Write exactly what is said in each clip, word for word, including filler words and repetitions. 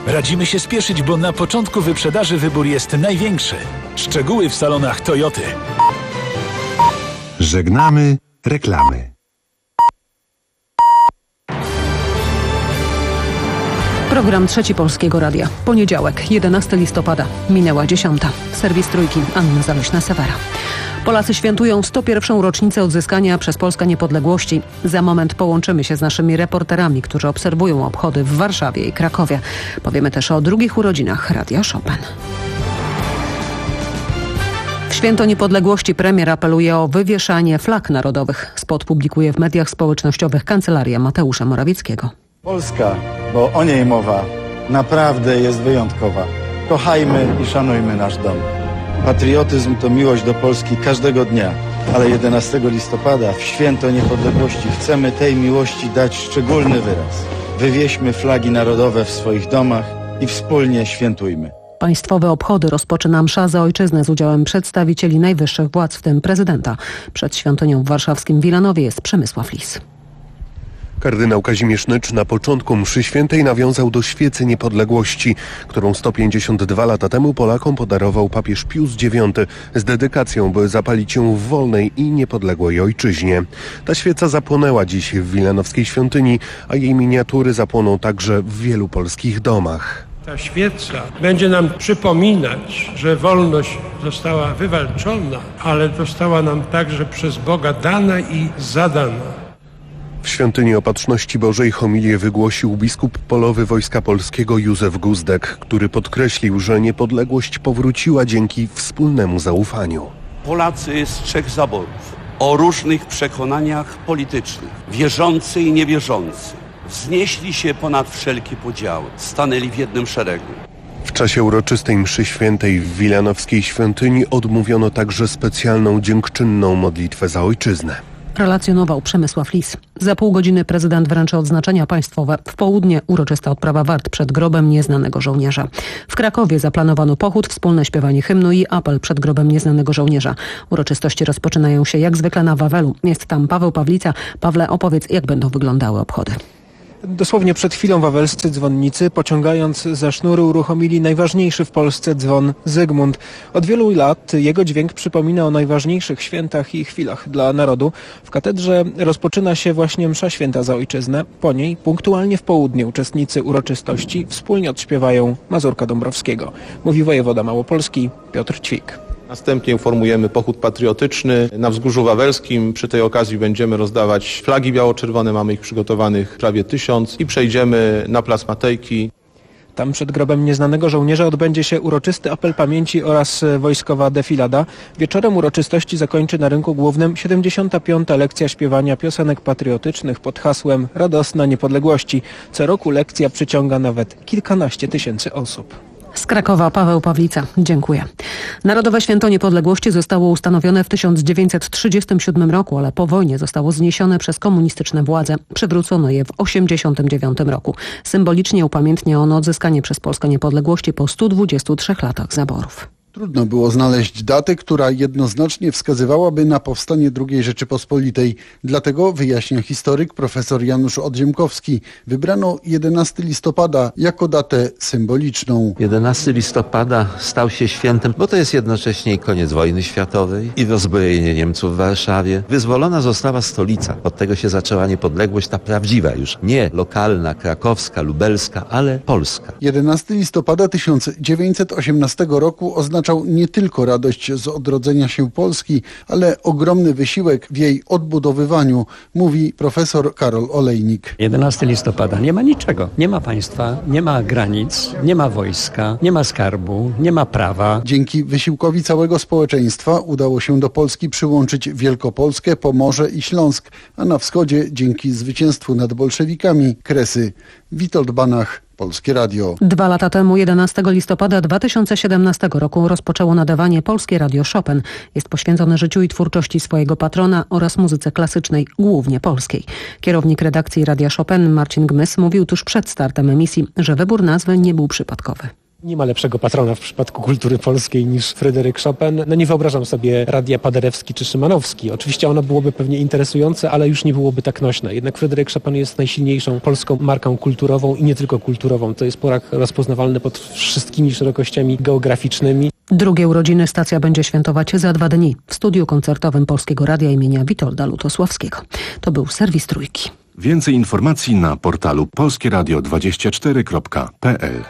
Radzimy się spieszyć, bo na początku wyprzedaży wybór jest największy. Szczegóły w salonach Toyoty. Żegnamy reklamy. Program Trzeci Polskiego Radia. Poniedziałek, jedenastego listopada. Minęła dziesiąta. Serwis Trójki. Anna Zaleśna-Sewera. Polacy świętują sto pierwszą rocznicę odzyskania przez Polskę niepodległości. Za moment połączymy się z naszymi reporterami, którzy obserwują obchody w Warszawie i Krakowie. Powiemy też o drugich urodzinach Radia Chopin. W Święto Niepodległości premier apeluje o wywieszanie flag narodowych. Spot publikuje w mediach społecznościowych Kancelaria Mateusza Morawieckiego. Polska, bo o niej mowa, naprawdę jest wyjątkowa. Kochajmy i szanujmy nasz dom. Patriotyzm to miłość do Polski każdego dnia, ale jedenastego listopada w Święto Niepodległości chcemy tej miłości dać szczególny wyraz. Wywieźmy flagi narodowe w swoich domach i wspólnie świętujmy. Państwowe obchody rozpoczyna msza za ojczyznę z udziałem przedstawicieli najwyższych władz, w tym prezydenta. Przed świątynią w warszawskim Wilanowie jest Przemysław Lis. Kardynał Kazimierz Nycz na początku mszy świętej nawiązał do świecy niepodległości, którą sto pięćdziesiąt dwa lata temu Polakom podarował papież Pius dziewiąty z dedykacją, by zapalić ją w wolnej i niepodległej ojczyźnie. Ta świeca zapłonęła dziś w wilanowskiej świątyni, a jej miniatury zapłoną także w wielu polskich domach. Ta świeca będzie nam przypominać, że wolność została wywalczona, ale została nam także przez Boga dana i zadana. W Świątyni Opatrzności Bożej homilię wygłosił biskup polowy Wojska Polskiego Józef Guzdek, który podkreślił, że niepodległość powróciła dzięki wspólnemu zaufaniu. Polacy z trzech zaborów, o różnych przekonaniach politycznych, wierzący i niewierzący, wznieśli się ponad wszelkie podziały, stanęli w jednym szeregu. W czasie uroczystej mszy świętej w wilanowskiej świątyni odmówiono także specjalną dziękczynną modlitwę za ojczyznę. Relacjonował Przemysław Lis. Za pół godziny prezydent wręczy odznaczenia państwowe. W południe uroczysta odprawa wart przed grobem nieznanego żołnierza. W Krakowie zaplanowano pochód, wspólne śpiewanie hymnu i apel przed grobem nieznanego żołnierza. Uroczystości rozpoczynają się jak zwykle na Wawelu. Jest tam Paweł Pawlica. Pawle, opowiedz, jak będą wyglądały obchody. Dosłownie przed chwilą wawelscy dzwonnicy, pociągając za sznury, uruchomili najważniejszy w Polsce dzwon Zygmunt. Od wielu lat jego dźwięk przypomina o najważniejszych świętach i chwilach dla narodu. W katedrze rozpoczyna się właśnie msza święta za ojczyznę. Po niej, punktualnie w południe, uczestnicy uroczystości wspólnie odśpiewają Mazurka Dąbrowskiego. Mówi wojewoda małopolski Piotr Ćwik. Następnie uformujemy pochód patriotyczny na Wzgórzu Wawelskim. Przy tej okazji będziemy rozdawać flagi biało-czerwone, mamy ich przygotowanych prawie tysiąc i przejdziemy na Plac Matejki. Tam przed grobem nieznanego żołnierza odbędzie się uroczysty apel pamięci oraz wojskowa defilada. Wieczorem uroczystości zakończy na rynku głównym siedemdziesiąta piąta lekcja śpiewania piosenek patriotycznych pod hasłem Radosna Niepodległości. Co roku lekcja przyciąga nawet kilkanaście tysięcy osób. Z Krakowa Paweł Pawlica. Dziękuję. Narodowe Święto Niepodległości zostało ustanowione w tysiąc dziewięćset trzydziestym siódmym roku, ale po wojnie zostało zniesione przez komunistyczne władze. Przywrócono je w osiemdziesiątym dziewiątym roku. Symbolicznie upamiętnia ono odzyskanie przez Polskę niepodległości po stu dwudziestu trzech latach zaborów. Trudno było znaleźć datę, która jednoznacznie wskazywałaby na powstanie drugiej Rzeczypospolitej. Dlatego, wyjaśnia historyk profesor Janusz Odziemkowski, wybrano jedenastego listopada jako datę symboliczną. jedenastego listopada stał się świętem, bo to jest jednocześnie koniec wojny światowej i rozbrojenie Niemców w Warszawie. Wyzwolona została stolica. Od tego się zaczęła niepodległość, ta prawdziwa już. Nie lokalna, krakowska, lubelska, ale polska. jedenastego listopada tysiąc dziewięćset osiemnastego roku oznaczał nie tylko radość z odrodzenia się Polski, ale ogromny wysiłek w jej odbudowywaniu, mówi profesor Karol Olejnik. jedenastego listopada nie ma niczego. Nie ma państwa, nie ma granic, nie ma wojska, nie ma skarbu, nie ma prawa. Dzięki wysiłkowi całego społeczeństwa udało się do Polski przyłączyć Wielkopolskę, Pomorze i Śląsk, a na wschodzie dzięki zwycięstwu nad bolszewikami Kresy. Witold Banach, Polskie Radio. Dwa lata temu, jedenastego listopada dwa tysiące siedemnastego roku, rozpoczęło nadawanie Polskie Radio Chopin. Jest poświęcone życiu i twórczości swojego patrona oraz muzyce klasycznej, głównie polskiej. Kierownik redakcji Radia Chopin Marcin Gmys mówił tuż przed startem emisji, że wybór nazwy nie był przypadkowy. Nie ma lepszego patrona w przypadku kultury polskiej niż Fryderyk Chopin. No nie wyobrażam sobie Radia Paderewski czy Szymanowski. Oczywiście ono byłoby pewnie interesujące, ale już nie byłoby tak nośne. Jednak Fryderyk Chopin jest najsilniejszą polską marką kulturową i nie tylko kulturową. To jest Polak rozpoznawalny pod wszystkimi szerokościami geograficznymi. Drugie urodziny stacja będzie świętować za dwa dni w studiu koncertowym Polskiego Radia imienia Witolda Lutosławskiego. To był serwis Trójki. Więcej informacji na portalu polskie radio dwadzieścia cztery kropka p l.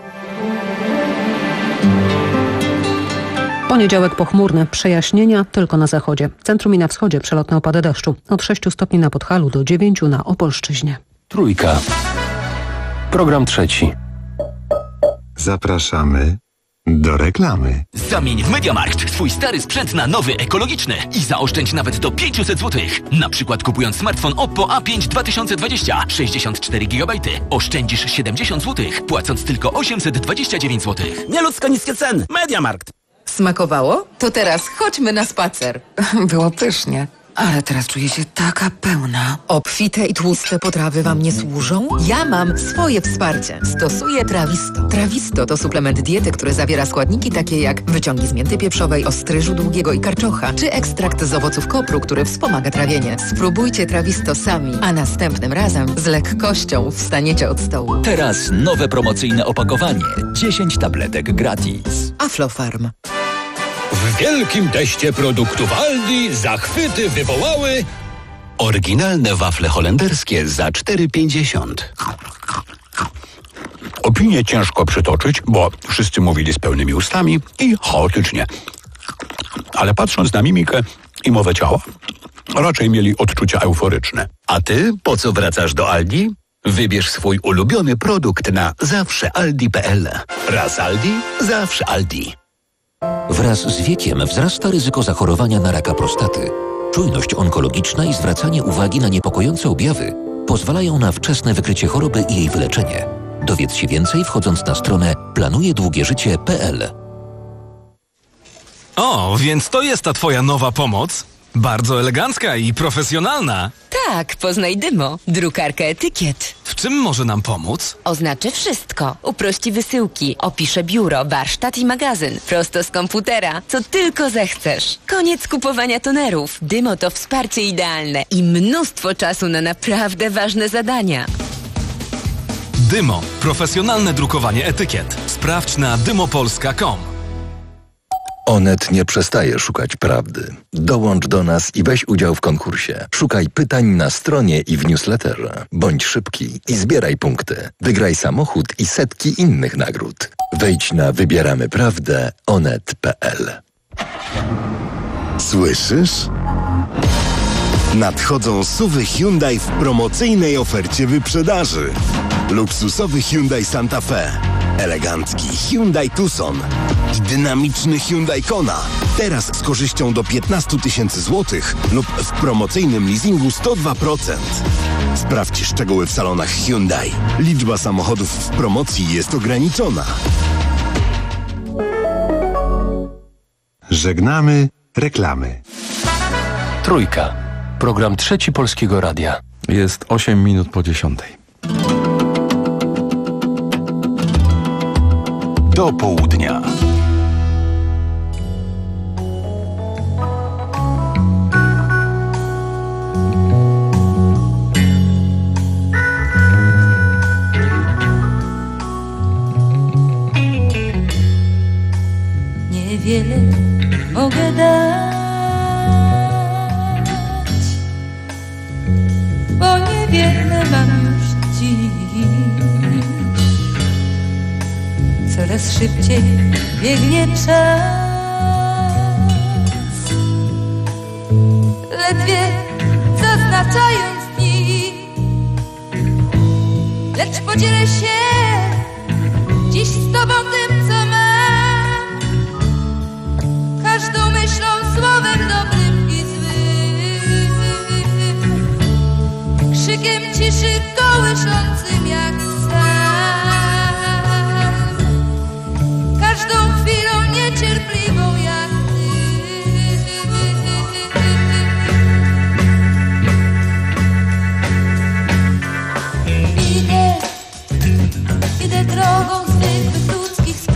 Poniedziałek pochmurny, przejaśnienia tylko na zachodzie. W centrum i na wschodzie przelotne opady deszczu. Od sześciu stopni na Podhalu do dziewięciu na Opolszczyźnie. Trójka. Program trzeci. Zapraszamy do reklamy. Zamień w MediaMarkt swój stary sprzęt na nowy, ekologiczny i zaoszczędź nawet do pięćset złotych. Na przykład kupując smartfon Oppo A pięć dwa tysiące dwadzieścia, sześćdziesiąt cztery gigabajty, oszczędzisz siedemdziesiąt złotych, płacąc tylko osiemset dwadzieścia dziewięć złotych. Nieludzko niskie ceny. MediaMarkt. Smakowało? To teraz chodźmy na spacer. Było pysznie. Ale teraz czuję się taka pełna. Obfite i tłuste potrawy wam nie służą? Ja mam swoje wsparcie. Stosuję Trawisto. Trawisto to suplement diety, który zawiera składniki takie jak wyciągi z mięty pieprzowej, ostryżu długiego i karczocha, czy ekstrakt z owoców kopru, który wspomaga trawienie. Spróbujcie Trawisto sami, a następnym razem z lekkością wstaniecie od stołu. Teraz nowe promocyjne opakowanie. dziesięć tabletek gratis. Aflofarm. W wielkim teście produktów Aldi zachwyty wywołały Oryginalne wafle holenderskie za cztery pięćdziesiąt. Opinię ciężko przytoczyć, bo wszyscy mówili z pełnymi ustami i chaotycznie. Ale patrząc na mimikę i mowę ciała, raczej mieli odczucia euforyczne. A ty po co wracasz do Aldi? Wybierz swój ulubiony produkt na zawsze aldi kropka p l. Raz Aldi, zawsze Aldi. Wraz z wiekiem wzrasta ryzyko zachorowania na raka prostaty. Czujność onkologiczna i zwracanie uwagi na niepokojące objawy pozwalają na wczesne wykrycie choroby i jej wyleczenie. Dowiedz się więcej wchodząc na stronę planuje długie życie kropka p l. O, więc to jest ta twoja nowa pomoc? Bardzo elegancka i profesjonalna. Tak, poznaj Dymo, drukarkę etykiet. W czym może nam pomóc? Oznaczy wszystko. Uprości wysyłki, opisze biuro, warsztat i magazyn. Prosto z komputera, co tylko zechcesz. Koniec kupowania tonerów. Dymo to wsparcie idealne i mnóstwo czasu na naprawdę ważne zadania. Dymo. Profesjonalne drukowanie etykiet. Sprawdź na dymopolska kropka com. Onet nie przestaje szukać prawdy. Dołącz do nas i weź udział w konkursie. Szukaj pytań na stronie i w newsletterze. Bądź szybki i zbieraj punkty. Wygraj samochód i setki innych nagród. Wejdź na wybieramy prawdę onet kropka p l. Słyszysz? Nadchodzą suwy Hyundai w promocyjnej ofercie wyprzedaży. Luksusowy Hyundai Santa Fe, elegancki Hyundai Tucson i dynamiczny Hyundai Kona. Teraz z korzyścią do piętnaście tysięcy złotych lub w promocyjnym leasingu sto dwa procent. Sprawdź szczegóły w salonach Hyundai. Liczba samochodów w promocji jest ograniczona. Żegnamy reklamy. Trójka. Program trzeci Polskiego Radia. Jest osiem minut po dziesiątej. Do południa. Niewiele mogę dać, bo niewiele mam już dziś. Coraz szybciej biegnie czas, ledwie zaznaczając dni. Lecz podzielę się dziś z tobą tym, co mam, każdą myślą, słowem dobrym i złym, krzykiem ciszy kołyszącym jak każdą chwilą niecierpliwą jak ty. Idę, idę drogą zwykłych ludzkich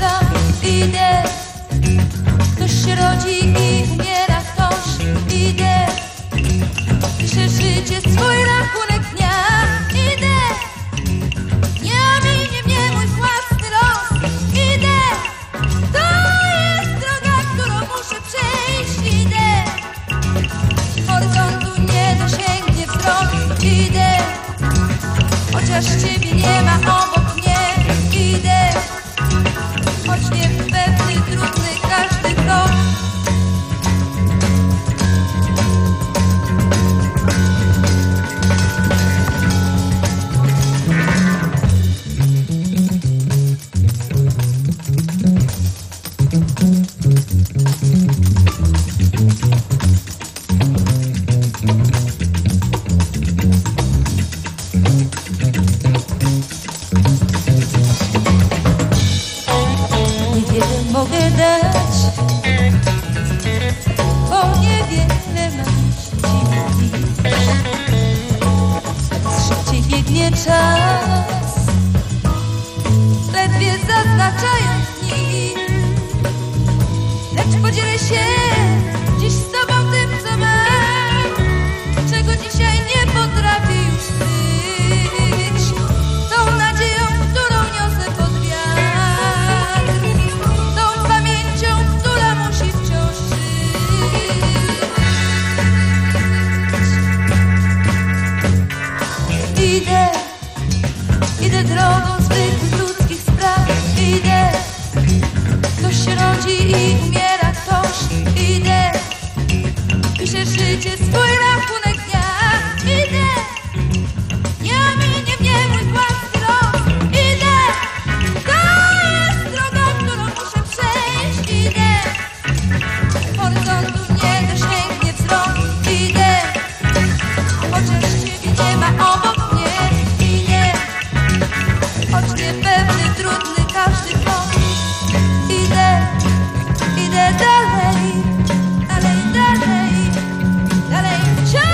czas, ledwie zaznaczając dni. Lecz podzielę się dziś z tobą tym, co mam, czego dzisiaj nie potrafię już być. Tą nadzieją, którą niosę pod wiatr, tą pamięcią, która musi wciąż żyć. Idę, idę drogą zwykłych ludzkich spraw. Idę, ktoś się rodzi i umiera ktoś. Idę, piszę życie, swój rachunek dnia. Idę, ja minie mnie mój własny los. Idę, to jest droga, którą muszę przejść. Idę, horyzontu nie dosięgnie wzrok. Idę, chociaż ciebie nie ma obok mnie. Idę, choć niepewny, trudny każdy krok. Idę, idę dalej, dalej, dalej, dalej wciąż.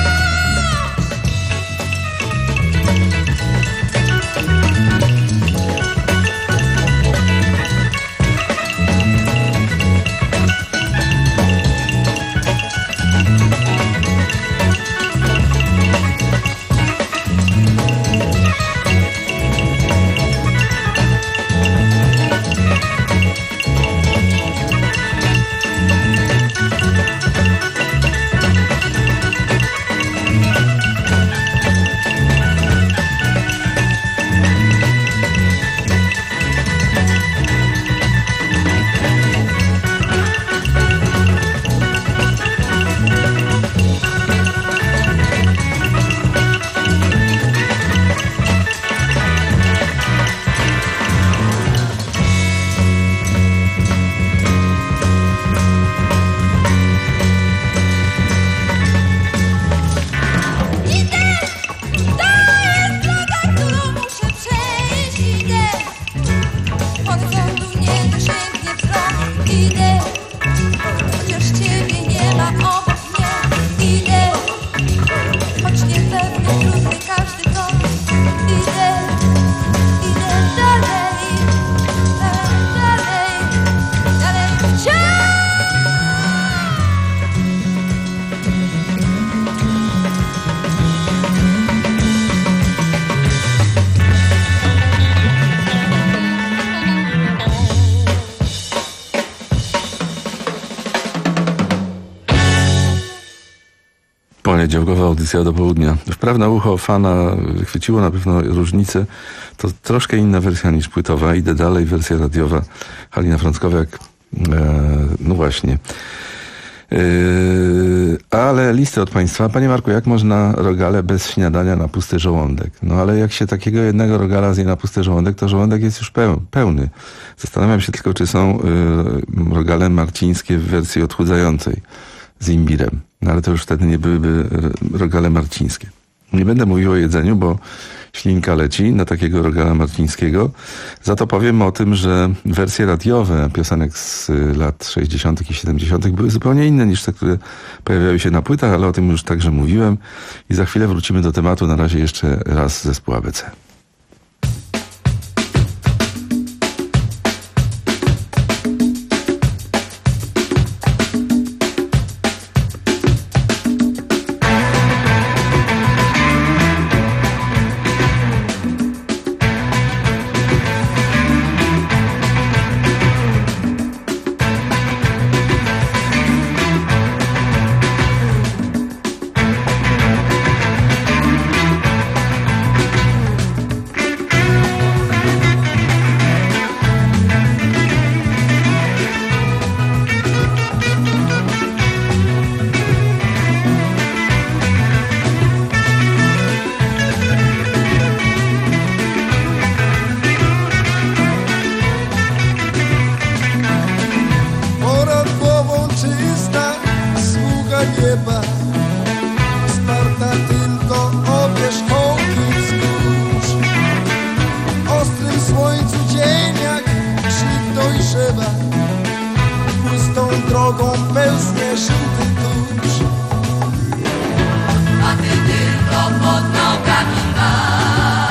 Poniedziałkowa audycja do południa. Wpraw na ucho fana chwyciło na pewno różnicę. To troszkę inna wersja niż płytowa. Idę dalej, wersja radiowa. Halina Frąckowiak. E, no właśnie. E, ale listy od Państwa. Panie Marku, jak można rogale bez śniadania na pusty żołądek? No ale jak się takiego jednego rogala zje na pusty żołądek, to żołądek jest już pełny. Zastanawiam się tylko, czy są y, rogale marcińskie w wersji odchudzającej z imbirem. No ale to już wtedy nie byłyby rogale marcińskie. Nie będę mówił o jedzeniu, bo ślinka leci na takiego rogala marcińskiego. Za to powiem o tym, że wersje radiowe piosenek z lat sześćdziesiątych i siedemdziesiątych były zupełnie inne niż te, które pojawiały się na płytach, ale o tym już także mówiłem i za chwilę wrócimy do tematu. Na razie jeszcze raz zespół A B C. A ty tylko pod nogami masz.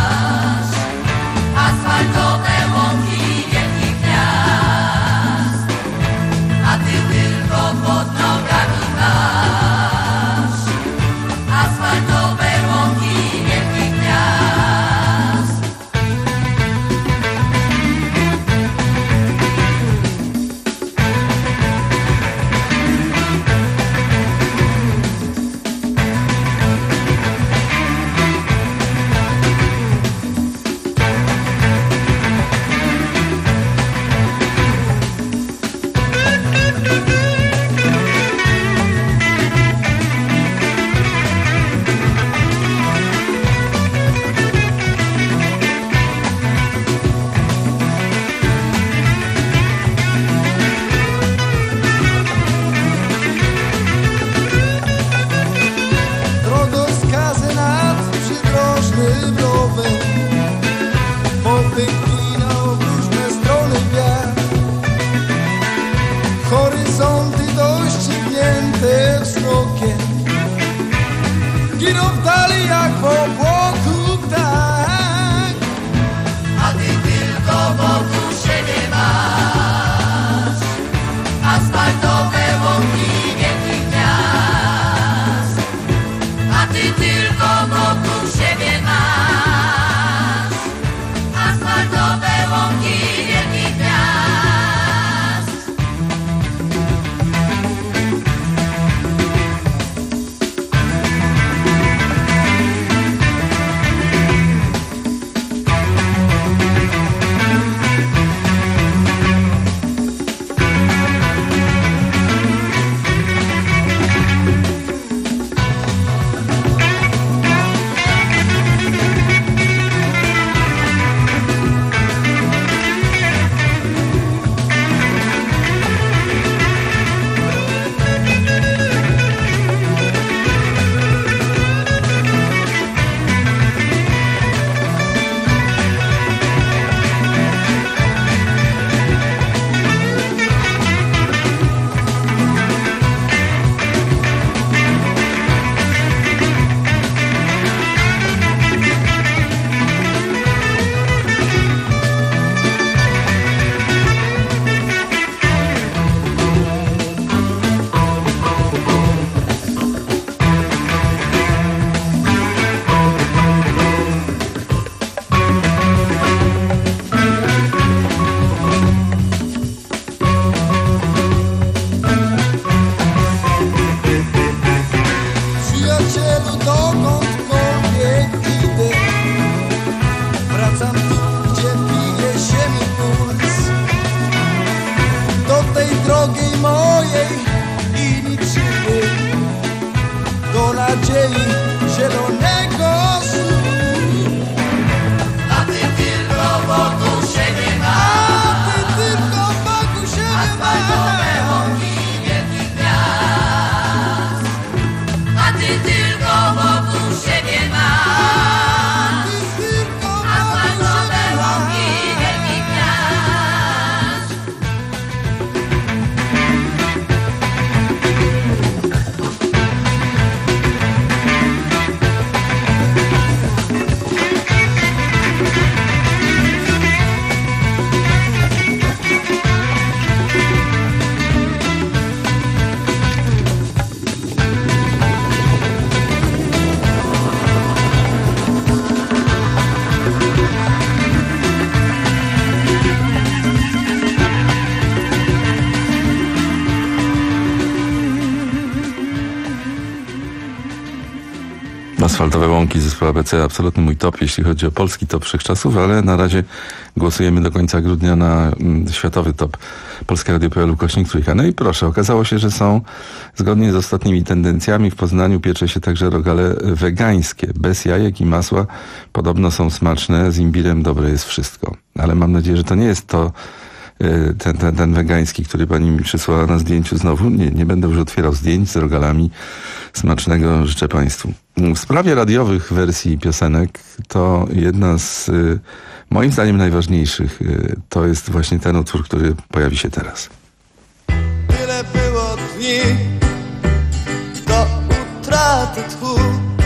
Asfaltowe łąki zespołu A B C, absolutny mój top, jeśli chodzi o polski top wszechczasów, ale na razie głosujemy do końca grudnia na mm, światowy top Polskie Radio kropka p l ukośnik trójka. No i proszę, okazało się, że są, zgodnie z ostatnimi tendencjami, w Poznaniu piecze się także rogale wegańskie, bez jajek i masła. Podobno są smaczne, z imbirem dobre jest wszystko. Ale mam nadzieję, że to nie jest to Ten, ten, ten wegański, który pani mi przysłała na zdjęciu znowu. Nie, nie będę już otwierał zdjęć z rogalami. Smacznego życzę państwu. W sprawie radiowych wersji piosenek to jedna z moim zdaniem najważniejszych to jest właśnie ten utwór, który pojawi się teraz. Tyle było dni do utraty tchu,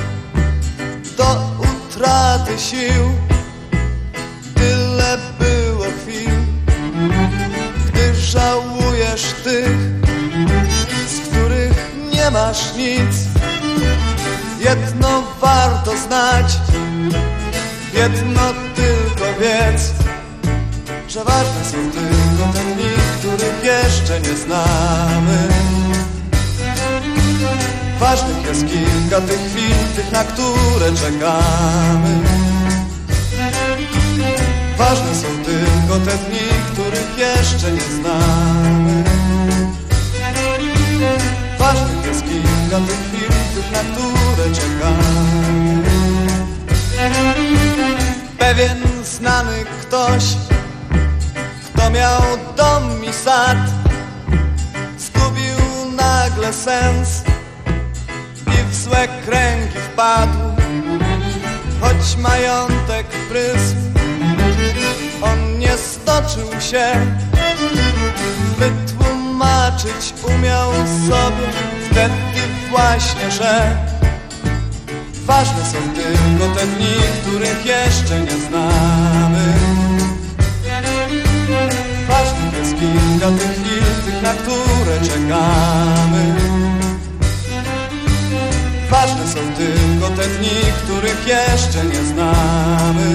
do utraty sił. Tyle było chwil, gdy żałujesz tych, z których nie masz nic. Jedno warto znać, jedno tylko wiedz, że ważne są tylko te dni, których jeszcze nie znamy. Ważnych jest kilka tych chwil, tych, na które czekamy. Ważne są tylko te dni, których jeszcze nie znamy. Ważnych jest kilka tych chwil, tych, na które czekamy. Pewien znany ktoś, kto miał dom i sad, zgubił nagle sens i w złe kręgi wpadł. Choć majątek prysł, on nie stoczył się, wytłumaczyć umiał sobie wtedy właśnie, że ważne są tylko te dni, których jeszcze nie znamy. Ważnych jest kilka tych chwil, tych, na które czekamy. Ważne są tylko te dni, których jeszcze nie znamy.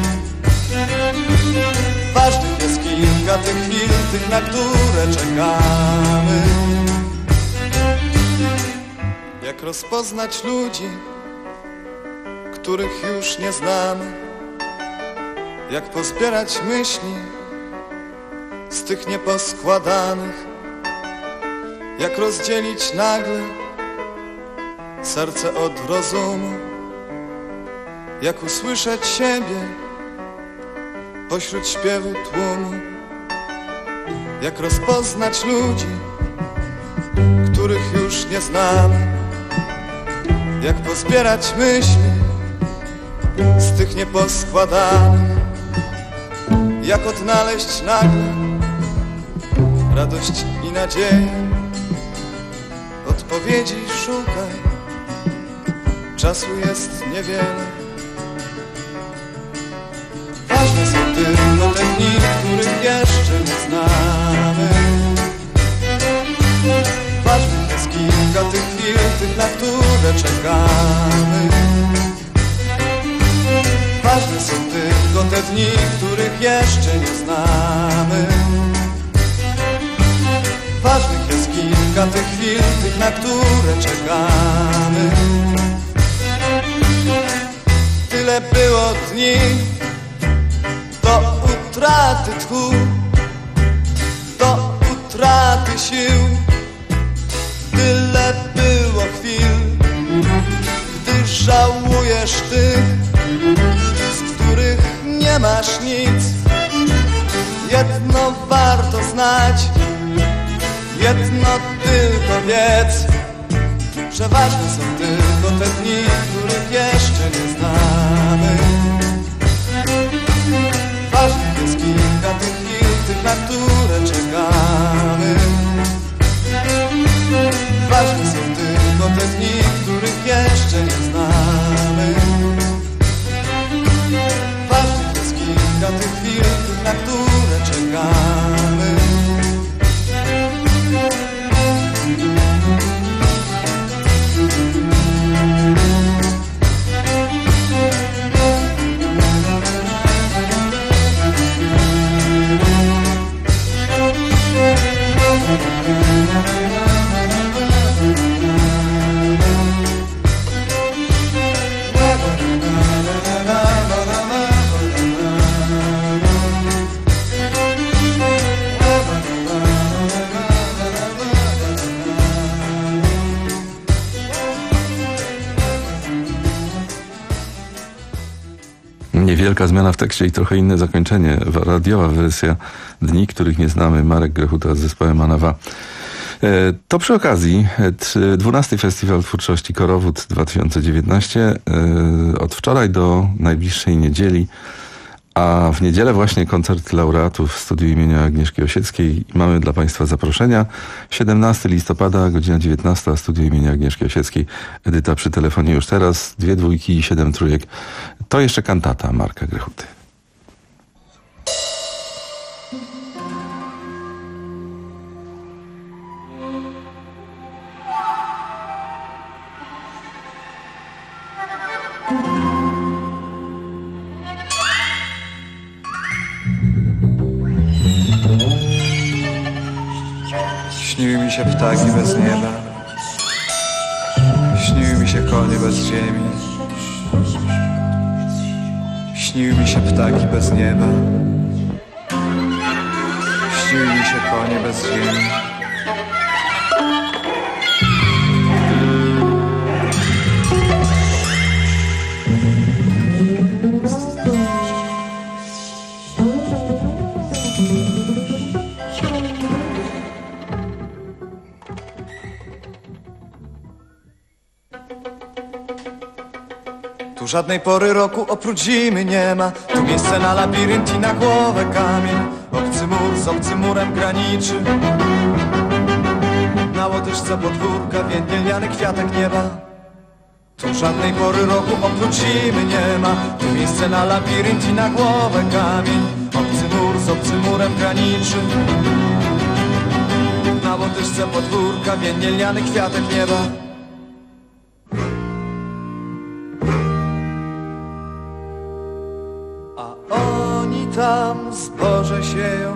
Ważnych jest kilka tych chwil, tych, na które czekamy. Jak rozpoznać ludzi, których już nie znamy? Jak pozbierać myśli z tych nieposkładanych? Jak rozdzielić nagle serce od rozumu? Jak usłyszeć siebie pośród śpiewu tłumu? Jak rozpoznać ludzi, których już nie znamy? Jak pozbierać myśli z tych nieposkładanych? Jak odnaleźć nagle radość i nadzieję? Odpowiedzi szukaj, czasu jest niewiele. Ważne są tylko te dni, których jeszcze nie znamy. Ważnych jest kilka tych chwil, tych, na które czekamy. Ważne są tylko te dni, których jeszcze nie znamy. Ważnych jest kilka tych chwil, tych, na które czekamy. Tyle było dni do utraty tchu, do utraty sił. Tyle było chwil, gdy żałujesz tych, z których nie masz nic. Jedno warto znać, jedno tylko wiedz, że ważne są tylko te dni, których jeszcze nie znamy. Ważnych jest kilka tych chwil, tych, na które czekamy. Ważne są tylko te dni, których jeszcze nie znamy. Ważnych jest kilka tych chwil, tych, na które czekamy. Niewielka zmiana w tekście i trochę inne zakończenie. Radiowa wersja Dni, których nie znamy. Marek Grechuta z zespołem Anawa. To przy okazji dwunasty Festiwal Twórczości Korowód dwa tysiące dziewiętnaście. Od wczoraj do najbliższej niedzieli, a w niedzielę właśnie koncert laureatów w studiu imienia Agnieszki Osieckiej. Mamy dla Państwa zaproszenia. siedemnastego listopada, godzina dziewiętnasta, studiu imienia Agnieszki Osieckiej. Edyta przy telefonie już teraz. Dwie dwójki i siedem trójek. To jeszcze kantata Marka Grechuty. Śniły mi się ptaki bez nieba, śniły mi się konie bez ziemi. Śniły mi się ptaki bez nieba, śniły mi się konie bez ziemi. Tu żadnej pory roku oprócz zimy nie ma. Tu miejsce na labirynt i na głowę kamień. Obcy mur z obcym murem graniczy. Na łodyżce podwórka więdnielniany kwiatek nieba. Tu żadnej pory roku oprócz zimy nie ma. Tu miejsce na labirynt i na głowę kamień. Obcy mur z obcym murem graniczy. Na łodyżce podwórka więdnielniany kwiatek nieba. Tam zboże sieją,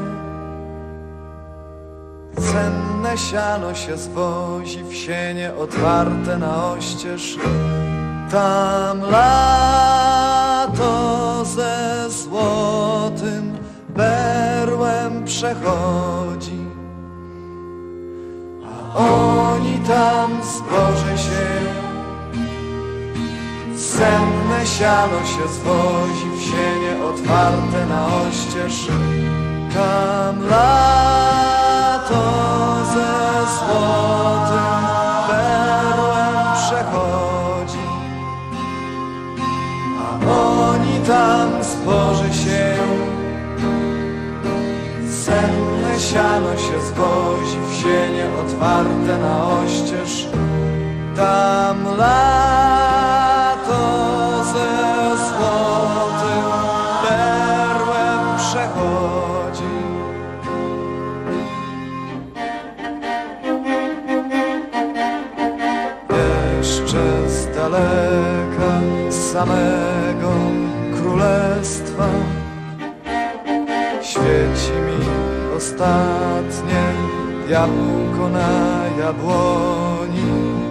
cenne siano się zwozi w sienie otwarte na oścież. Tam lato ze złotym berłem przechodzi, a oni tam zboże sieją. Cenne siano się zwozi w sienie otwarte na oścież. Tam lato ze złotym berłem przechodzi, a oni tam zboże sieją. Cenne siano się zwozi w sienie otwarte na oścież. Tam lato ze złotym berłem przechodzi. Jeszcze z daleka, z samego królestwa świeci mi ostatnie jabłko na jabłoni.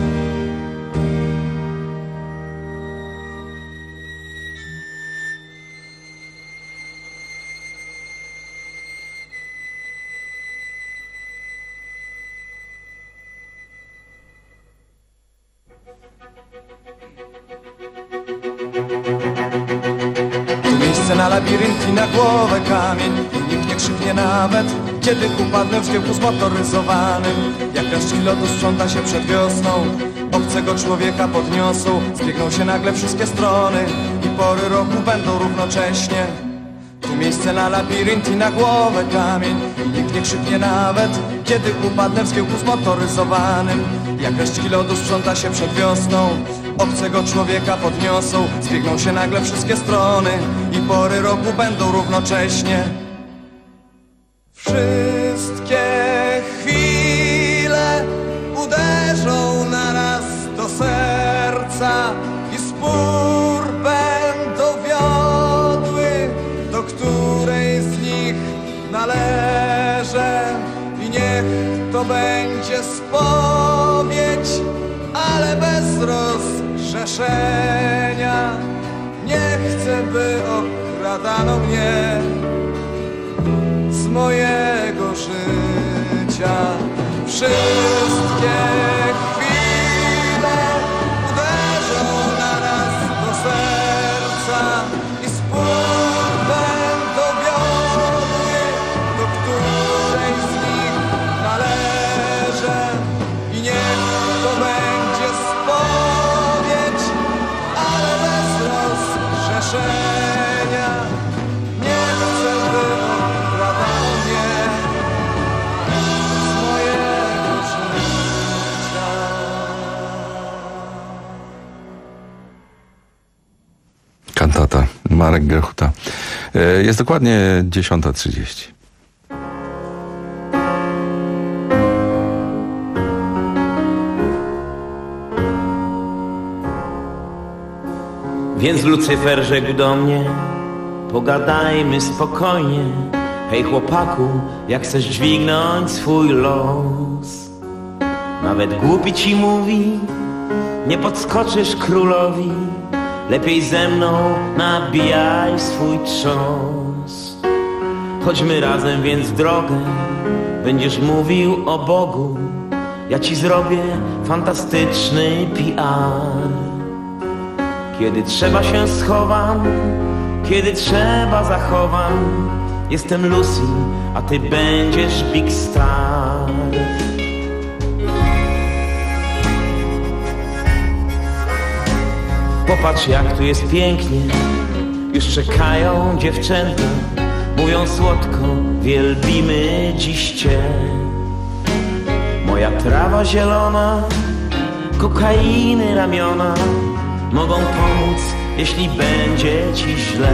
Na labirynt i na głowę kamień. Nikt nie krzyknie nawet, kiedy upadnę w zgiełku zmotoryzowanym. Jak resztki lodu sprząta się przed wiosną, obcego człowieka podniosą. Zbiegną się nagle wszystkie strony i pory roku będą równocześnie. Tu miejsce na labirynt i na głowę kamień. Nikt nie krzyknie nawet, kiedy upadnę w zgiełku zmotoryzowanym. Jak resztki lodu sprząta się przed wiosną, obcego człowieka podniosą. Zbiegną się nagle wszystkie strony i pory roku będą równocześnie. Wszystkie chwile uderzą naraz do serca i spór będą wiodły, do której z nich należę. I niech to będzie spowiedź, ale bez rozgrzeszenia. Nie chcę, by okradano mnie z mojego życia. Wszystkie chwile uderzą naraz do serca i spór Marek Grechuta. Jest dokładnie dziesiąta trzydzieści. Więc Lucyfer rzekł do mnie: pogadajmy spokojnie. Hej chłopaku, jak chcesz dźwignąć swój los, nawet głupi ci mówi, nie podskoczysz królowi. Lepiej ze mną nabijaj swój trząs. Chodźmy razem więc w drogę, będziesz mówił o Bogu. Ja ci zrobię fantastyczny P R. Kiedy trzeba się schowam, kiedy trzeba zachowam. Jestem Lucy, a ty będziesz Big Star. Popatrz jak tu jest pięknie, już czekają dziewczęta. Mówią słodko, wielbimy dziś cię. Moja trawa zielona, kokainy ramiona mogą pomóc, jeśli będzie ci źle.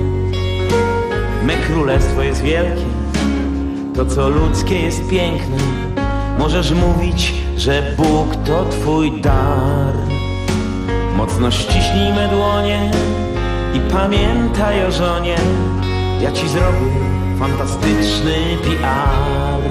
Me królestwo jest wielkie, to co ludzkie jest piękne. Możesz mówić, że Bóg to twój dar. Mocno ściśnij me dłonie i pamiętaj o żonie. Ja ci zrobię fantastyczny P R.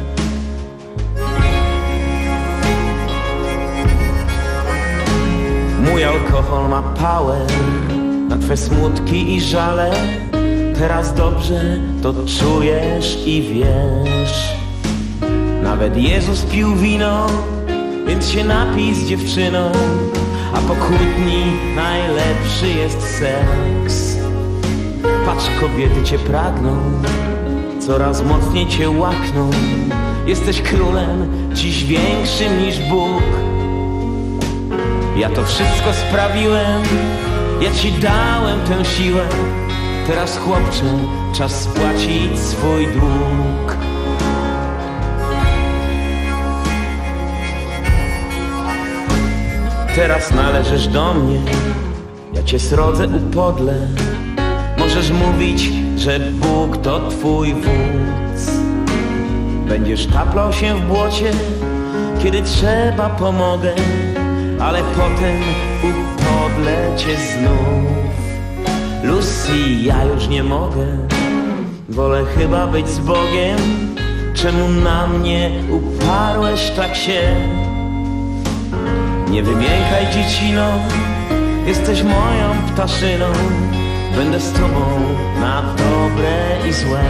Mój alkohol ma power na twe smutki i żale. Teraz dobrze to czujesz i wiesz. Nawet Jezus pił wino, więc się napij z dziewczyną. A po kłótni najlepszy jest seks. Patrz, kobiety cię pragną, coraz mocniej cię łakną. Jesteś królem, dziś większym niż Bóg. Ja to wszystko sprawiłem, ja ci dałem tę siłę. Teraz chłopcze, czas spłacić swój dług. Teraz należysz do mnie, ja cię srodzę upodlę. Możesz mówić, że Bóg to twój wódz. Będziesz taplał się w błocie, kiedy trzeba pomogę. Ale potem upodlę cię znów. Lucy, ja już nie mogę, wolę chyba być z Bogiem. Czemu na mnie uparłeś tak się? Nie wymiękaj dziecino, jesteś moją ptaszyną. Będę z tobą na dobre i złe.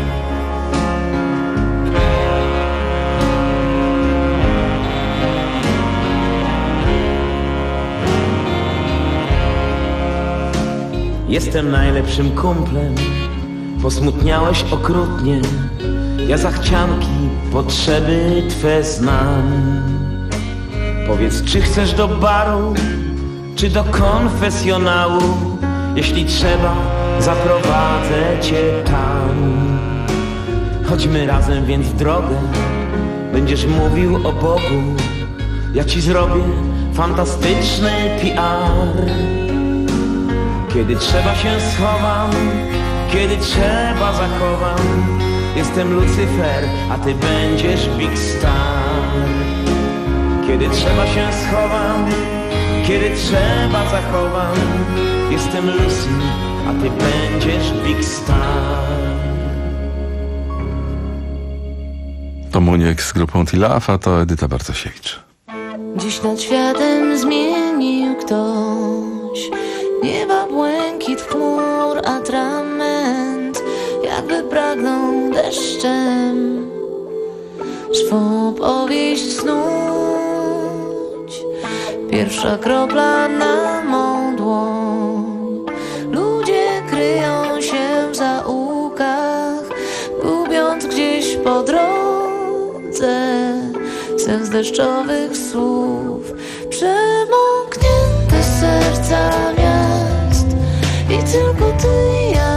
Jestem najlepszym kumplem, posmutniałeś okrutnie. Ja zachcianki, potrzeby twe znam. Powiedz, czy chcesz do baru, czy do konfesjonału? Jeśli trzeba, zaprowadzę cię tam. Chodźmy razem więc w drogę, będziesz mówił o Bogu. Ja ci zrobię fantastyczny P R. Kiedy trzeba się schowam, kiedy trzeba zachowam. Jestem Lucyfer, a ty będziesz Big Star. Kiedy trzeba się schowam, kiedy trzeba zachowam. Jestem Lucy, a ty będziesz Big Star. To Muniek z grupą Tilaf, a to Edyta Bartosiewicz. Dziś nad światem zmienił ktoś nieba błękit chmur, atrament, jakby pragnął deszczem swą powieść snuć. Pierwsza kropla na mą dłoń. Ludzie kryją się w zaułkach, gubiąc gdzieś po drodze sens deszczowych słów. Przemoknięte serca miast i tylko ty i ja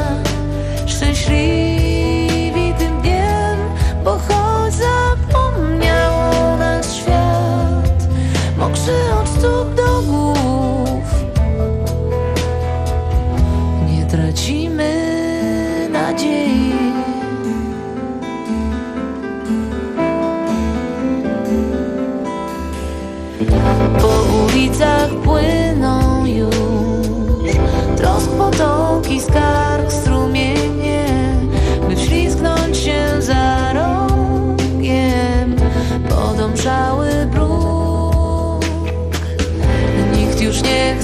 szczęśliwi tym dniem, bo choć zapomniał nas świat, mokrzy od stóp do głów, nie trać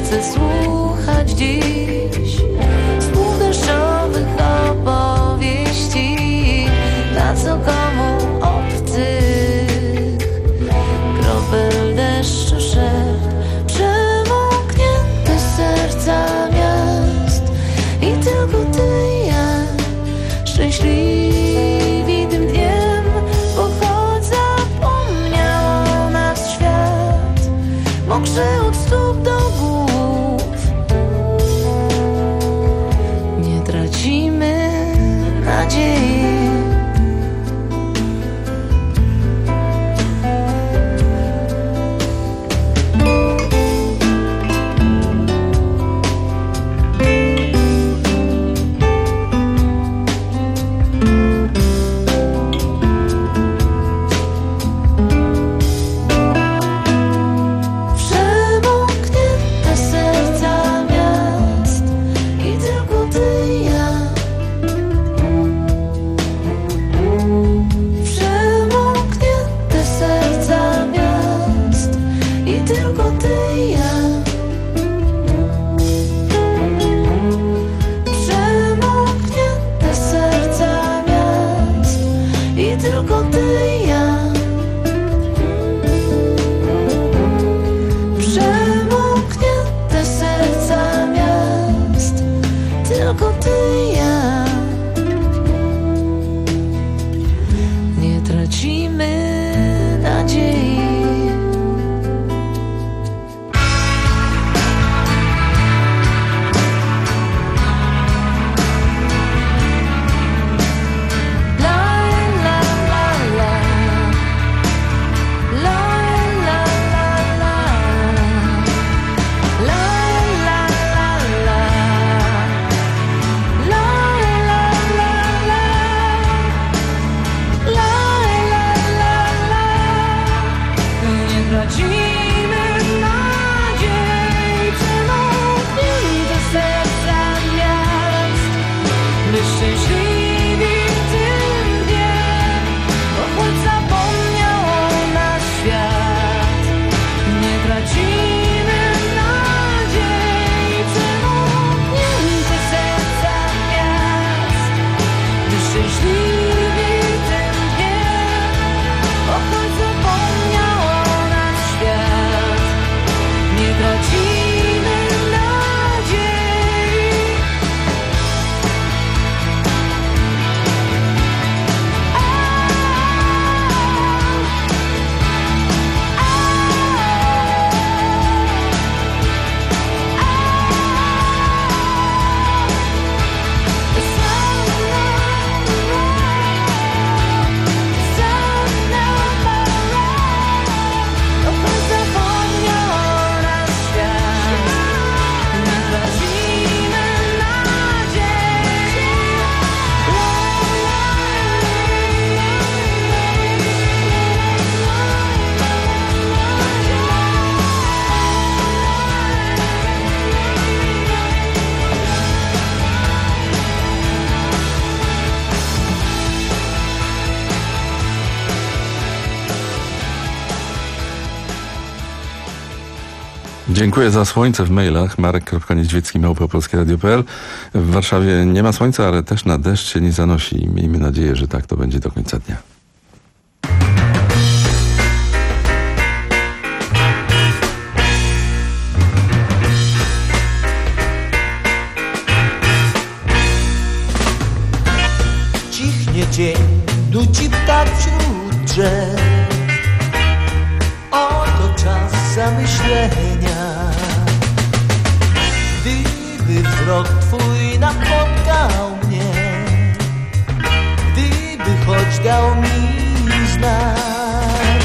chcę słuchać dziś słów deszczowych opowieści, na co komu obcych kropel deszczu szep, przemoknięte serca miast i tylko ty i ja szczęśliwi tym dniem, bo choć zapomniał nas świat, mokrzy od stóp do głów, nie tracimy nadziei. Dziękuję za słońce w mailach. Marek kropka niedźwiecki małpa polskie radio kropka p l. W Warszawie nie ma słońca, ale też na deszcz się nie zanosi. Miejmy nadzieję, że tak to będzie do końca dnia. Cichnie dzień, nuci ptak wśród drzew. Oto czas zamyślenia. Gdyby wzrok twój napotkał mnie, gdyby choć dał mi znak.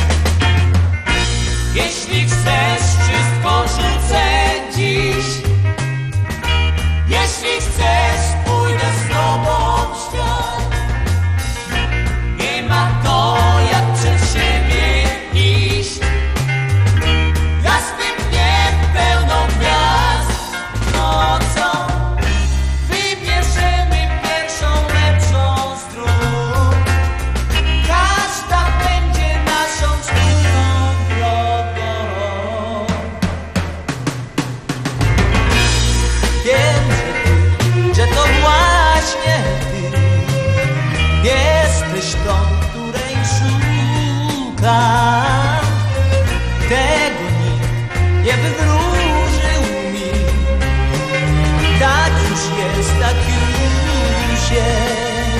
Jeśli chcesz, wszystko rzucę dziś. Jeśli chcesz, pójdę z tobą w świat. Nie ma to jak przed siebie iść. Jasnym dniem pełną gwiazd nocą. Wybierzemy pierwszą lepszą z dróg. Każda będzie myślą, której szukam. Tego nikt nie wywróżył mi. Tak już jest, tak już jest.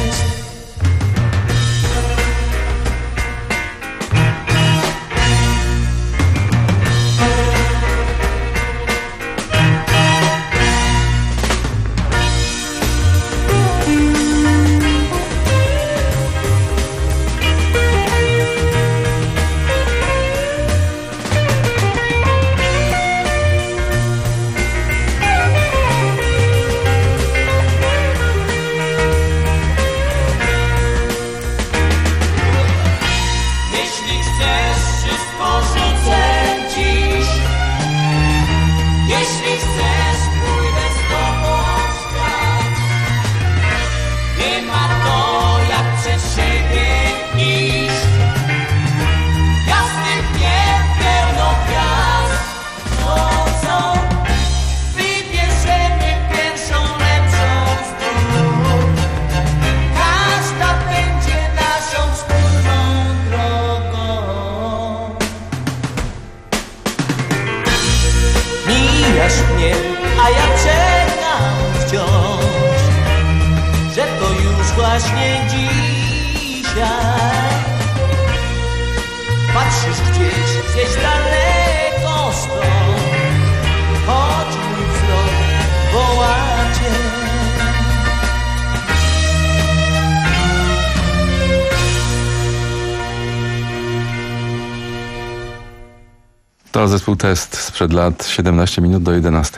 To zespół Test sprzed lat, siedemnaście minut do jedenastej.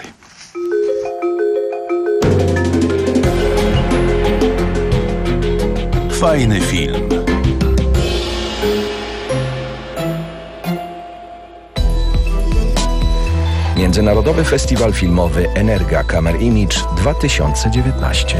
Fajny film. Międzynarodowy Festiwal Filmowy Energa Camera Image dwa tysiące dziewiętnaście.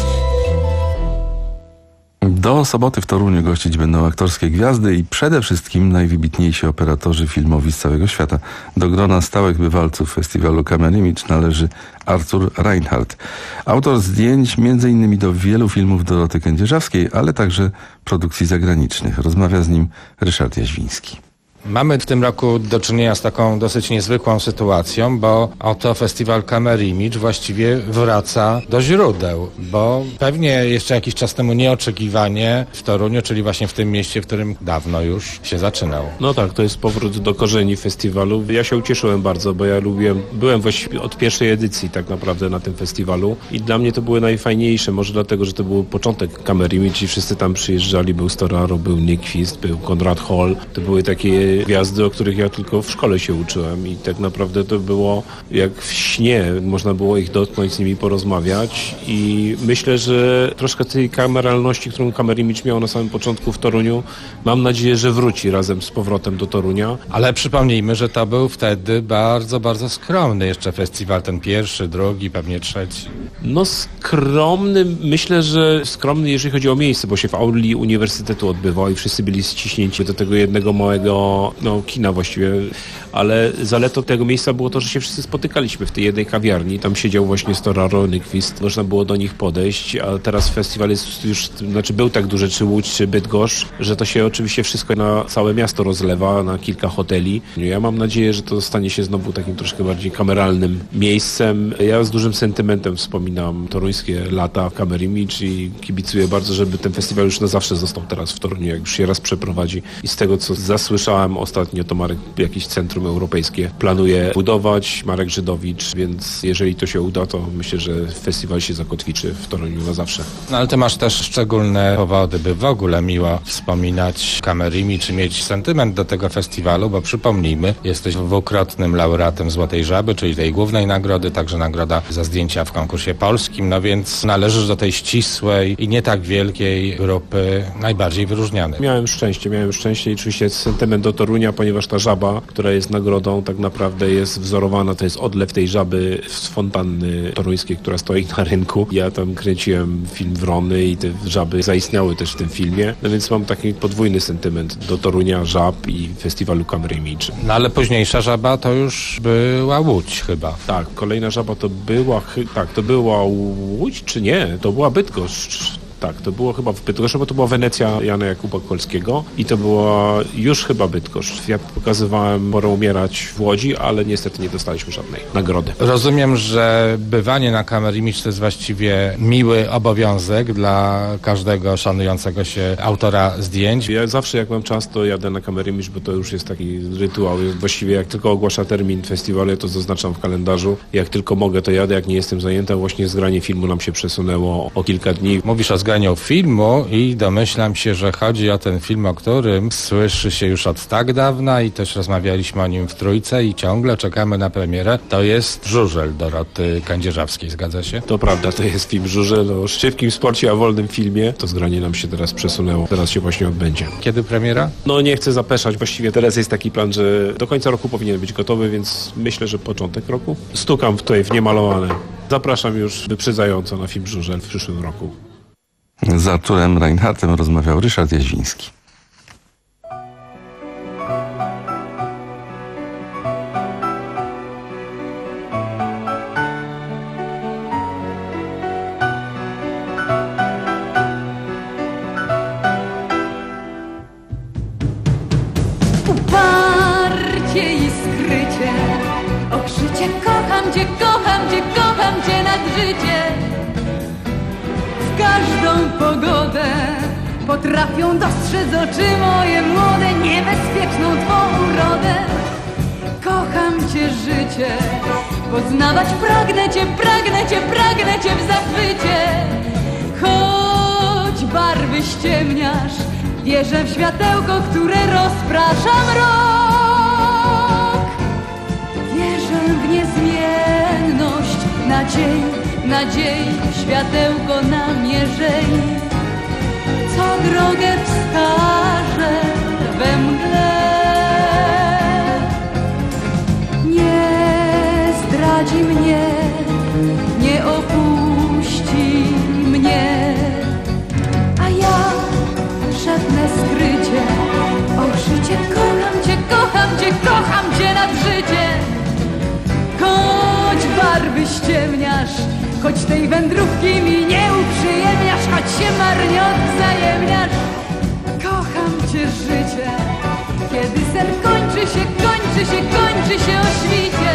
Do soboty w Toruniu gościć będą aktorskie gwiazdy i przede wszystkim najwybitniejsi operatorzy filmowi z całego świata. Do grona stałych bywalców festiwalu Camera Image należy Arthur Reinhardt. Autor zdjęć między innymi do wielu filmów Doroty Kędzierzawskiej, ale także produkcji zagranicznych. Rozmawia z nim Ryszard Jaźwiński. Mamy w tym roku do czynienia z taką dosyć niezwykłą sytuacją, bo oto festiwal Camera Image właściwie wraca do źródeł, bo pewnie jeszcze jakiś czas temu nieoczekiwanie w Toruniu, czyli właśnie w tym mieście, w którym dawno już się zaczynał. No tak, to jest powrót do korzeni festiwalu. Ja się ucieszyłem bardzo, bo ja lubiłem, byłem właściwie od pierwszej edycji tak naprawdę na tym festiwalu i dla mnie to były najfajniejsze, może dlatego, że to był początek Camera Image i wszyscy tam przyjeżdżali, był Storaro, był Nyqvist, był Konrad Hall, to były takie gwiazdy, o których ja tylko w szkole się uczyłem i tak naprawdę to było jak w śnie. Można było ich dotknąć, z nimi porozmawiać i myślę, że troszkę tej kameralności, którą Camera Image miał na samym początku w Toruniu, mam nadzieję, że wróci razem z powrotem do Torunia. Ale przypomnijmy, że to był wtedy bardzo, bardzo skromny jeszcze festiwal, ten pierwszy, drugi, pewnie trzeci. No skromny, myślę, że skromny, jeżeli chodzi o miejsce, bo się w auli uniwersytetu odbywał i wszyscy byli ściśnięci do tego jednego małego no, kina właściwie, ale zaletą tego miejsca było to, że się wszyscy spotykaliśmy w tej jednej kawiarni. Tam siedział właśnie Storaro, Nyqvist, można było do nich podejść, a teraz festiwal jest już, znaczy był tak duży, czy Łódź, czy Bydgoszcz, że to się oczywiście wszystko na całe miasto rozlewa, na kilka hoteli. Ja mam nadzieję, że to stanie się znowu takim troszkę bardziej kameralnym miejscem. Ja z dużym sentymentem wspominam toruńskie lata Camera Image i kibicuję bardzo, żeby ten festiwal już na zawsze został teraz w Toruniu, jak już się raz przeprowadzi. I z tego, co zasłyszałem ostatnio, to Marek jakieś centrum europejskie planuje budować, Marek Żydowicz, więc jeżeli to się uda, to myślę, że festiwal się zakotwiczy w Toruniu na zawsze. No ale ty masz też szczególne powody, by w ogóle miło wspominać Camera Image, czy mieć sentyment do tego festiwalu, bo przypomnijmy, jesteś dwukrotnym laureatem Złotej Żaby, czyli tej głównej nagrody, także nagroda za zdjęcia w konkursie polskim, no więc należysz do tej ścisłej i nie tak wielkiej grupy najbardziej wyróżnianych. Miałem szczęście, miałem szczęście i oczywiście sentyment do Torunia, ponieważ ta żaba, która jest nagrodą, tak naprawdę jest wzorowana, to jest odlew tej żaby z fontanny toruńskiej, która stoi na rynku. Ja tam kręciłem film Wrony i te żaby zaistniały też w tym filmie, no więc mam taki podwójny sentyment do Torunia, żab i festiwalu Camera Image. No ale późniejsza żaba to już była Łódź chyba. Tak, kolejna żaba to była, tak, to była Łódź czy nie? To była Bydgoszcz. Tak, to było chyba w Bydgoszczy, bo to była Wenecja Jana Jakuba Kolskiego i to była już chyba Bydgoszcz. Ja pokazywałem Pora umierać w Łodzi, ale niestety nie dostaliśmy żadnej nagrody. Rozumiem, że bywanie na Camera Image to jest właściwie miły obowiązek dla każdego szanującego się autora zdjęć. Ja zawsze jak mam czas, to jadę na Camera Image, bo to już jest taki rytuał. Właściwie jak tylko ogłasza termin festiwalu, to zaznaczam w kalendarzu. Jak tylko mogę, to jadę, jak nie jestem zajęta. Właśnie zgranie filmu nam się przesunęło o kilka dni. Mówisz o zgraniu filmu i domyślam się, że chodzi o ten film, o którym słyszy się już od tak dawna i też rozmawialiśmy o nim w Trójce i ciągle czekamy na premierę. To jest Żużel Doroty Kędzierzawskiej, zgadza się? To prawda, to jest film Żużel o szybkim sporcie, a wolnym filmie. To zgranie nam się teraz przesunęło. Teraz się właśnie odbędzie. Kiedy premiera? No nie chcę zapeszać. Właściwie teraz jest taki plan, że do końca roku powinien być gotowy, więc myślę, że początek roku. Stukam tutaj w niemalowane. Zapraszam już wyprzedzająco na film Żużel w przyszłym roku. Z Arturem Reinhardtem rozmawiał Ryszard Jaźwiński. Uparcie i skrycie, okrzycie kocham cię, kocham cię, kocham cię nad życie. W każdą pogodę potrafią dostrzec oczy moje młode, niebezpieczną twą urodę. Kocham cię życie, poznawać pragnę cię, pragnę cię, pragnę cię w zachwycie. Choć barwy ściemniasz, wierzę w światełko, które rozprasza mrok. Wierzę w niezmienność nadziei, nadziei, światełko namierzei, co drogę wskaże we mgle. Nie zdradzi mnie, nie opuści mnie, a ja szepnę skrycie, o życie, kocham cię, kocham cię, kocham cię nad życie. Choć barwy ściemniasz, choć tej wędrówki mi nie uprzyjemniasz, choć się marnie odwzajemniasz, kocham cię życie. Kiedy sen kończy się, kończy się, kończy się o świcie,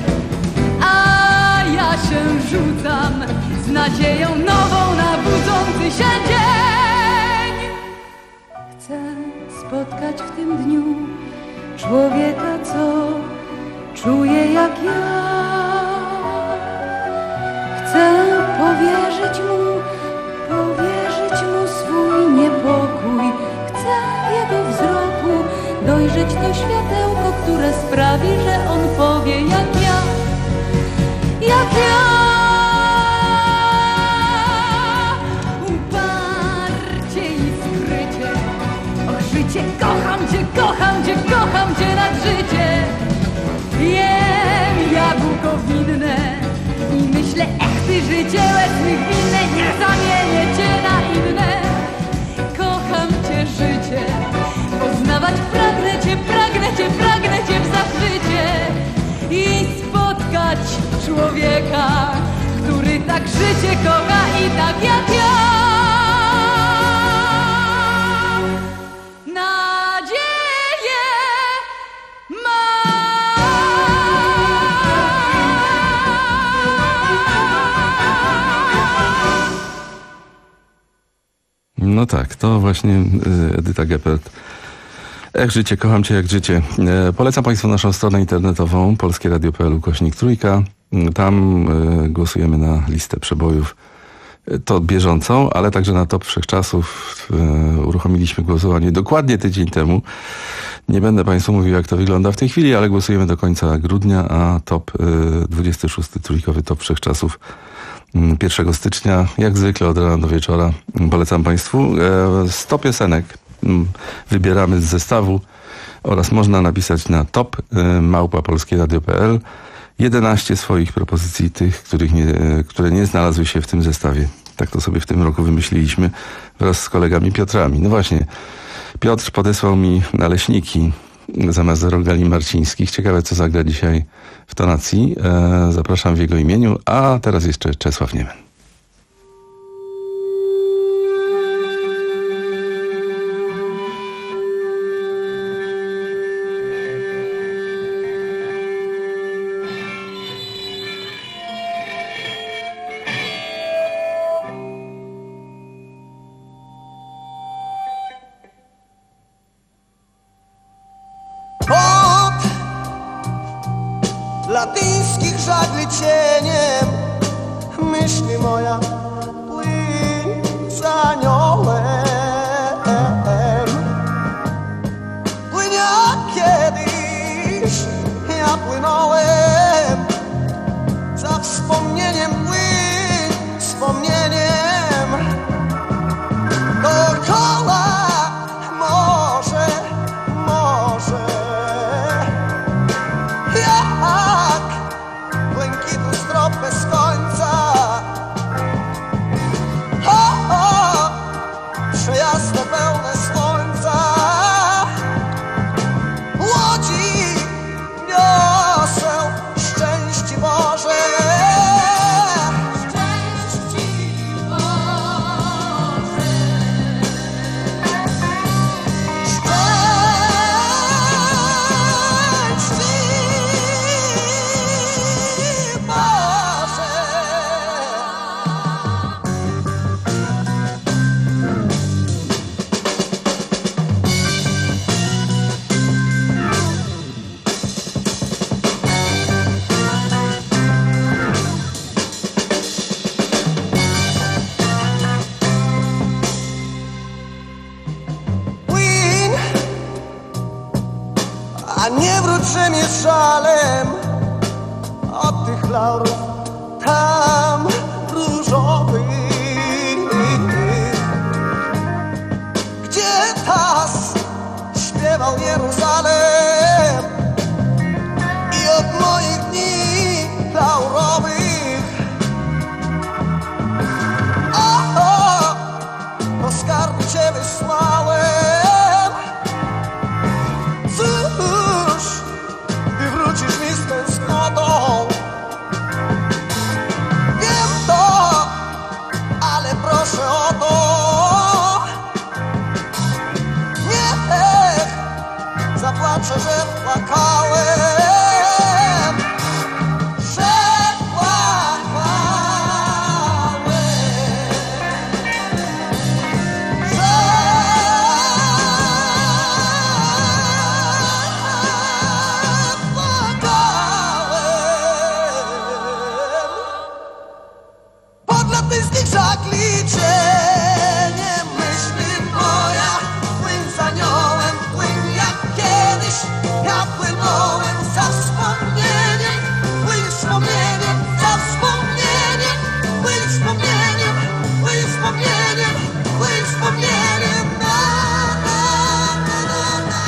a ja się rzucam z nadzieją nową na budzący się dzień. Chcę spotkać w tym dniu człowieka, co czuje jak ja. Chcę powierzyć mu, powierzyć mu swój niepokój. Chcę w jego wzroku dojrzeć to światełko, które sprawi, że on powie jak ja, jak ja. Uparcie i skrycie, o życie, kocham cię, kocham cię, kocham cię nad życie. Jem jabłko winne i myślę, ech ty życie, łez mych winne, nie zamienię cię na inne. Kocham cię życie, poznawać pragnę cię, pragnę cię, pragnę cię w zachwycie i spotkać człowieka, który tak życie kocha i tak jak ja. No tak, to właśnie Edyta Geppert. Ech, życie, kocham cię jak życie. E, polecam Państwu naszą stronę internetową polskieradio kropka p l ukośnik trójka. Tam e, głosujemy na listę przebojów. E, to bieżącą, ale także na top wszechczasów. E, uruchomiliśmy głosowanie dokładnie tydzień temu. Nie będę Państwu mówił, jak to wygląda w tej chwili, ale głosujemy do końca grudnia, a top e, dwudziesty szósty trójkowy top wszechczasów pierwszego stycznia, jak zwykle od rana do wieczora. Polecam Państwu. sto piosenek wybieramy z zestawu oraz można napisać na top małpa polskieradio kropka p l jedenaście swoich propozycji, tych, których nie, które nie znalazły się w tym zestawie. Tak to sobie w tym roku wymyśliliśmy wraz z kolegami Piotrami. No właśnie, Piotr podesłał mi naleśniki zamiast rogali marcińskich. Ciekawe, co zagra dzisiaj w tonacji. E, zapraszam w jego imieniu, a teraz jeszcze Czesław Niemen. żagli cieniem, myśli moja płyń za aniołem. Płyń jak kiedyś ja płynąłem, za wspomnieniem płyń, wspomnieniem dookoła morze, morze. Jak błękitu strop bez końca. O, o, przejazdy pełne słońca. Łodzi niosę szczęści Boże. A nie wrócę mnie z żalem od tych laurów tam różowych, gdzie tas śpiewał Jeruzalem i od moich dni laurowych. O, o, do skarbu cię wysłałem. Cóż, ty wrócisz mi z tęsknotą. Wiem to, ale proszę o to. Niech zapłaczę, że płakałem, że płakałem, że podlatyńskich żagli cieniem myśli moja. Płyń za aniołem, płyń jak kiedyś ja płynąłem, za wspomnieniem, płyń wspomnieniem, za wspomnieniem, płyń wspomnieniem, płyń wspomnieniem, płyń wspomnieniem. Na, na, na, na, na.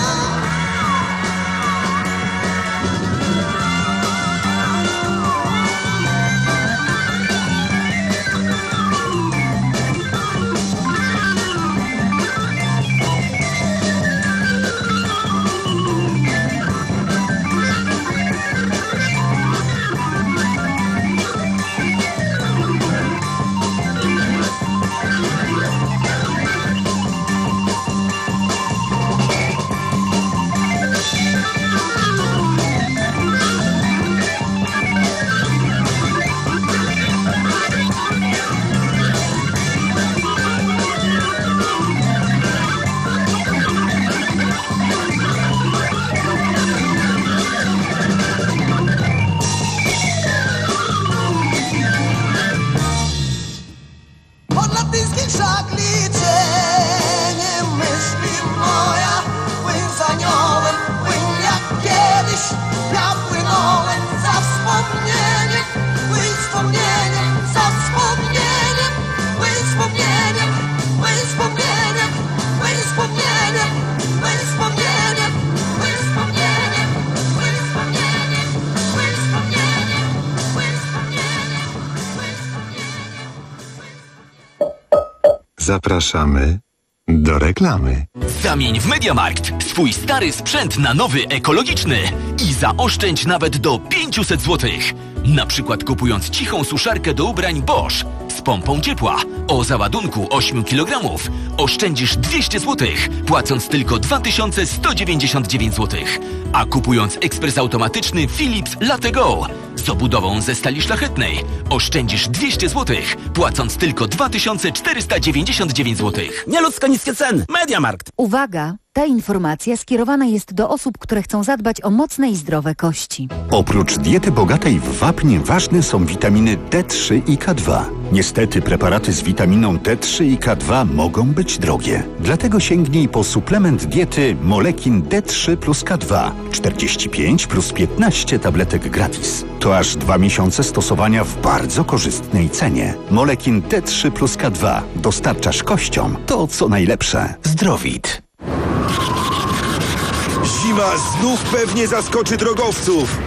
Podlatyńskich żagli cieniem myśli moja. Płyń za aniołem, płyń jak kiedyś ja płynąłem, za wspomnieniem, płyń wspomnieniem, za wspomnieniem, płyń wspomnieniem, płyń wspomnieniem, płyń wspomnieniem, płyń wspomnieniem, płyń wspomnieniem, płyń wspomnieniem, płyń wspomnieniem, płyń wspomnieniem, płyń wspomnieniem. Zapraszamy do reklamy. Zamień w MediaMarkt swój stary sprzęt na nowy ekologiczny i zaoszczędź nawet do pięćset złotych. Na przykład kupując cichą suszarkę do ubrań Bosch z pompą ciepła. O załadunku osiem kilogramów oszczędzisz dwieście złotych, płacąc tylko dwa tysiące sto dziewięćdziesiąt dziewięć złotych. A kupując ekspres automatyczny Philips Latte Go z obudową ze stali szlachetnej oszczędzisz dwieście złotych, płacąc tylko dwa tysiące czterysta dziewięćdziesiąt dziewięć złotych. Nieludzko niskie ceny. Mediamarkt. Uwaga! Ta informacja skierowana jest do osób, które chcą zadbać o mocne i zdrowe kości. Oprócz diety bogatej w wapń ważne są witaminy D trzy i K dwa. Niestety preparaty z witaminą D trzy i K dwa mogą być drogie. Dlatego sięgnij po suplement diety Molekin D trzy plus K dwa. czterdzieści pięć plus piętnaście tabletek gratis. To aż dwa miesiące stosowania w bardzo korzystnej cenie. Molekin D trzy plus K dwa. Dostarczasz kościom to, co najlepsze. Zdrowit. Zima znów pewnie zaskoczy drogowców.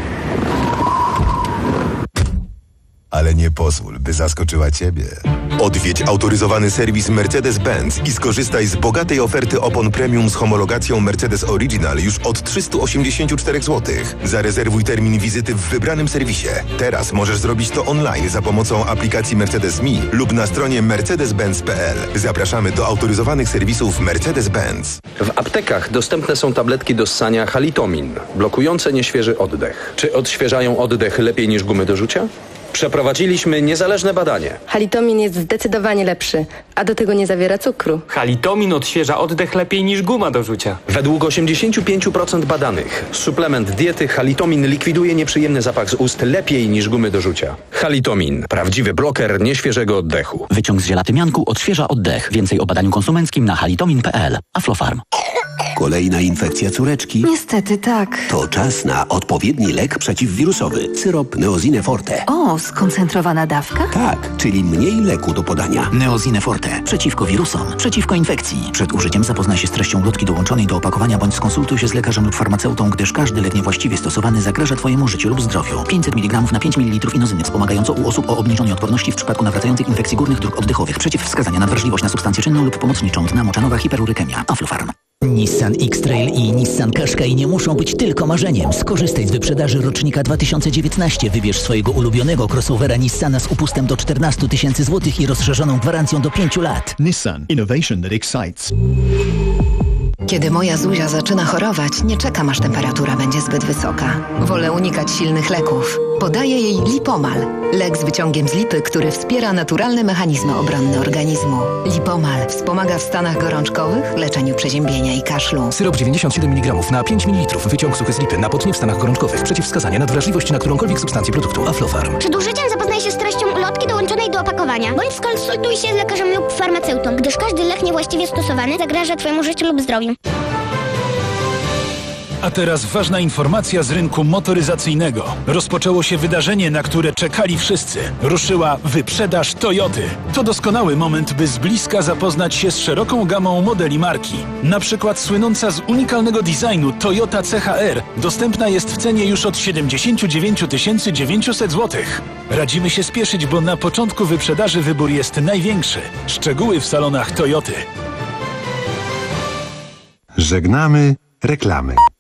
Ale nie pozwól, by zaskoczyła Ciebie. Odwiedź autoryzowany serwis Mercedes-Benz i skorzystaj z bogatej oferty opon premium z homologacją Mercedes Original już od trzysta osiemdziesiąt cztery złotych. Zarezerwuj termin wizyty w wybranym serwisie. Teraz możesz zrobić to online za pomocą aplikacji Mercedes Me lub na stronie mercedes benz kropka p l. Zapraszamy do autoryzowanych serwisów Mercedes-Benz. W aptekach dostępne są tabletki do ssania Halitomin, blokujące nieświeży oddech. Czy odświeżają oddech lepiej niż gumy do rzucia? Przeprowadziliśmy niezależne badanie. Halitomin jest zdecydowanie lepszy, a do tego nie zawiera cukru. Halitomin odświeża oddech lepiej niż guma do rzucia. Według osiemdziesiąt pięć procent badanych suplement diety Halitomin likwiduje nieprzyjemny zapach z ust lepiej niż gumy do rzucia. Halitomin. Prawdziwy bloker nieświeżego oddechu. Wyciąg z zielatymianku odświeża oddech. Więcej o badaniu konsumenckim na halitomin kropka p l. Aflofarm. Kolejna infekcja córeczki? Niestety tak. To czas na odpowiedni lek przeciwwirusowy. Syrop Neosine Forte. O, skoncentrowana dawka? Tak, czyli mniej leku do podania. Neosine Forte. Przeciwko wirusom. Przeciwko infekcji. Przed użyciem zapoznaj się z treścią lotki dołączonej do opakowania bądź skonsultuj się z lekarzem lub farmaceutą, gdyż każdy lek niewłaściwie stosowany zagraża Twojemu życiu lub zdrowiu. pięćset miligramów na pięć mililitrów inozyny wspomagająco u osób o obniżonej odporności w przypadku nawracających infekcji górnych dróg oddechowych. Przeciwwskazania na wrażliwość na substancję czynną lub pomocniczą dna moczanowa hiperurykemia. Aflofarm. Nissan X-Trail i Nissan Qashqai nie muszą być tylko marzeniem. Skorzystaj z wyprzedaży rocznika dwa tysiące dziewiętnaście. Wybierz swojego ulubionego crossovera Nissana z upustem do czternaście tysięcy złotych i rozszerzoną gwarancją do pięciu lat. Nissan. Innovation that excites. Kiedy moja Zuzia zaczyna chorować, nie czekam, aż temperatura będzie zbyt wysoka. Wolę unikać silnych leków. Podaję jej Lipomal. Lek z wyciągiem z lipy, który wspiera naturalne mechanizmy obronne organizmu. Lipomal wspomaga w stanach gorączkowych, leczeniu przeziębienia i kaszlu. Syrop dziewięćdziesiąt siedem miligramów na pięć mililitrów. Wyciąg suchy z lipy. Napotnie w stanach gorączkowych. Przeciwwskazania na wrażliwość na którąkolwiek substancję produktu. Aflofarm. Przed użyciem zapoznaj się z treścią ulotki dołączonej do opakowania, bądź skonsultuj się z lekarzem lub farmaceutą, gdyż każdy lek niewłaściwie stosowany zagraża Twojemu życiu lub zdrowiu. A teraz ważna informacja z rynku motoryzacyjnego. Rozpoczęło się wydarzenie, na które czekali wszyscy. Ruszyła wyprzedaż Toyoty. To doskonały moment, by z bliska zapoznać się z szeroką gamą modeli marki. Na przykład słynąca z unikalnego designu Toyota C H R dostępna jest w cenie już od siedemdziesiąt dziewięć tysięcy dziewięćset złotych. Radzimy się spieszyć, bo na początku wyprzedaży wybór jest największy. Szczegóły w salonach Toyoty. Żegnamy reklamy.